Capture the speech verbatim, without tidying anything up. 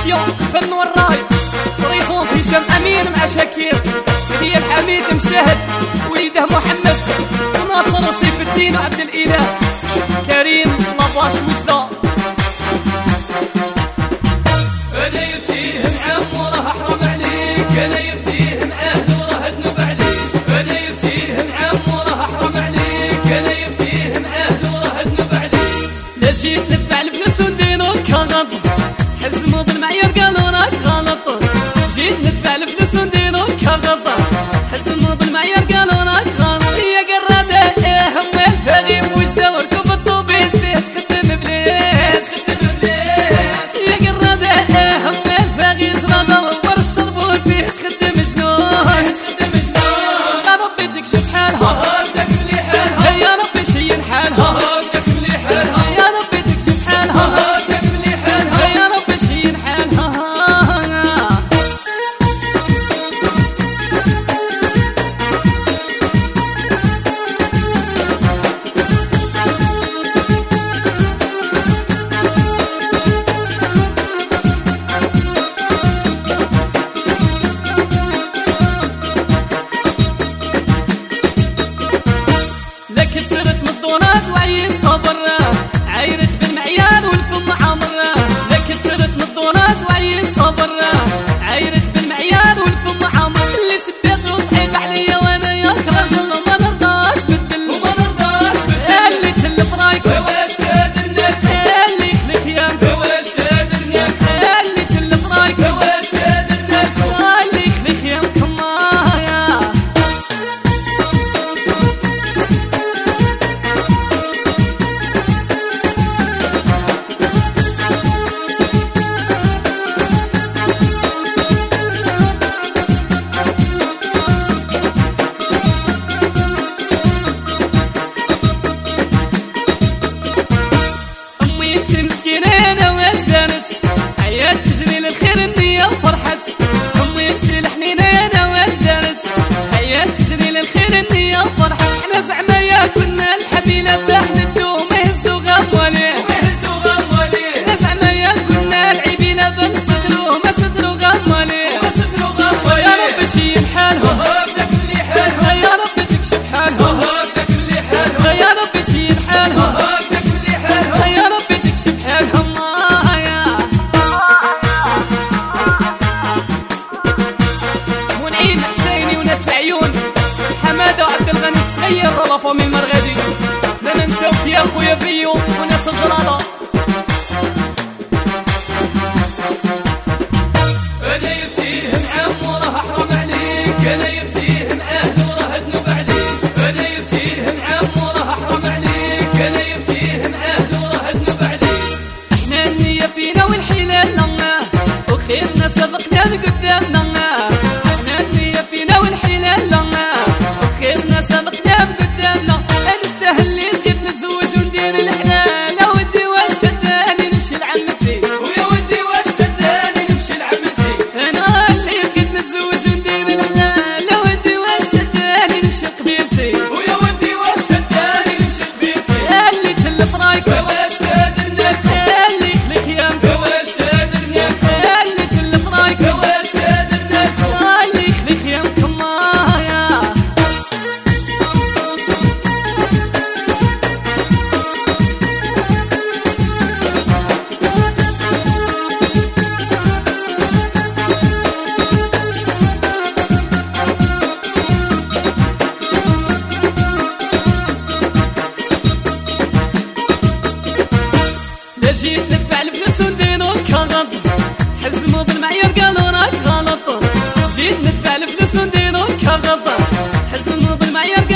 الانيماسيون الفن والراي بريزون هشام امين مع شاكير هدية الحميد مشاهد ويده محمد وناصر وسيف الدين وعبد الاله كريم لاباش وجده. انا يفتيه معاه وراه حرام عليك، انا يفتيه معاه وراه ذنوب عليك، انا يفتيه معاه وراه حرام عليك، انا يفتيه معاه وراه ذنوب عليك. لا جيت ندفع الفلوس ونديرو كغض تحزموا بالمعيار قالوا راك غلط، جيت ندفع الفلوس ونديرو كغض تحزموا بالمعيار قالوا راك غلط. يا قرادة ايه هم الفريم وجده وركب الطوبيس فيه تخدم بليس خدم بليس، يا قرادة ايه هم الفريم شرادة ور الشربون فيه تخدم جنون تخدم جنون. يا ربي تكشف حالها هاردك مليح حالها، يا ربي شين حالها هاردك مليح حالها، يا ربي تكشف حالها هاردك مليح حالها. يا ربي شين حالها. لك كثرت من الدونات وعيت صبر عايرت بالمعيار والفم عمر، لك كثرت من الدونات وعيت صبر عايرت بالمعيار والفم عمر. اللي سبيت وصعيب عليا وانا يا رجل وما نرضاش بالدل وما نرضاش بالدل، اللي تلف رايك واش تادرنا اللي يخلق يام واش تادرنا اللي تلف رايك واش تادرنا. اللي يخلق يام كمايا. امي انت مسكينه انا واش دارت حياة تجري للخير النية وفرحت. امي انت الحنينه انا واش دارت حياة تجري للخير النية وفرحت. احنا زعما يا كنا الحبيله فاحنا الدوم يهزوا غمواليه ويهزوا غمواليه، احنا زعما يا كنا العبيله بنستروه ما ستروا غمواليه. ما ستروا يا غمواليه. رب شين حالهم هاردك مليح حالها، يا رب تكشف حالهم هاردك مليح حالها، يا رب شين حالهم هاردك مليح حالها. يا رب تكشف حالهم. يا منعيم حسيني وناس العيون حماده وعبد الغني الصغير رلا فامي المرغدي لا ننساوك يا خويا بيو وناس الجراده. انا يفتيه معاه وراه حرام عليك، انا يفتيه معاه وراه ذنوب عليك، انا يفتيه معاه وراه حرام عليك، انا يفتيه معاه وراه ذنوب عليك. احنا النية فينا والحيلة لنا وخيرنا سبقنا لقدامنا، احنا النية فينا والحيلة لنا وخيرنا سبقنا لقدامنا. نستاهل اللي نجيب نتزوج وندير الحلال ودي واش تداني نمشي لعمتي ويا ودي واش تداني نمشي لعمتي، انا اللي بغيت نتزوج وندير الحلال ودي واش تداني نمشي لقبيلتي ويا ودي واش تداني نمشي لبيتي. اللي تلف رايك واش تادرنا اللي يخلق يام واش تادرنا اللي تلف رايك واش تادرنا. اللي يخلق يام كمايا. لا جيت ندفع الفلوس ونديرو كغض تحزموا بالمعيار قالوا راك غلط، جيت ندفع الفلوس ونديرو كغض تحزموا بالمعيار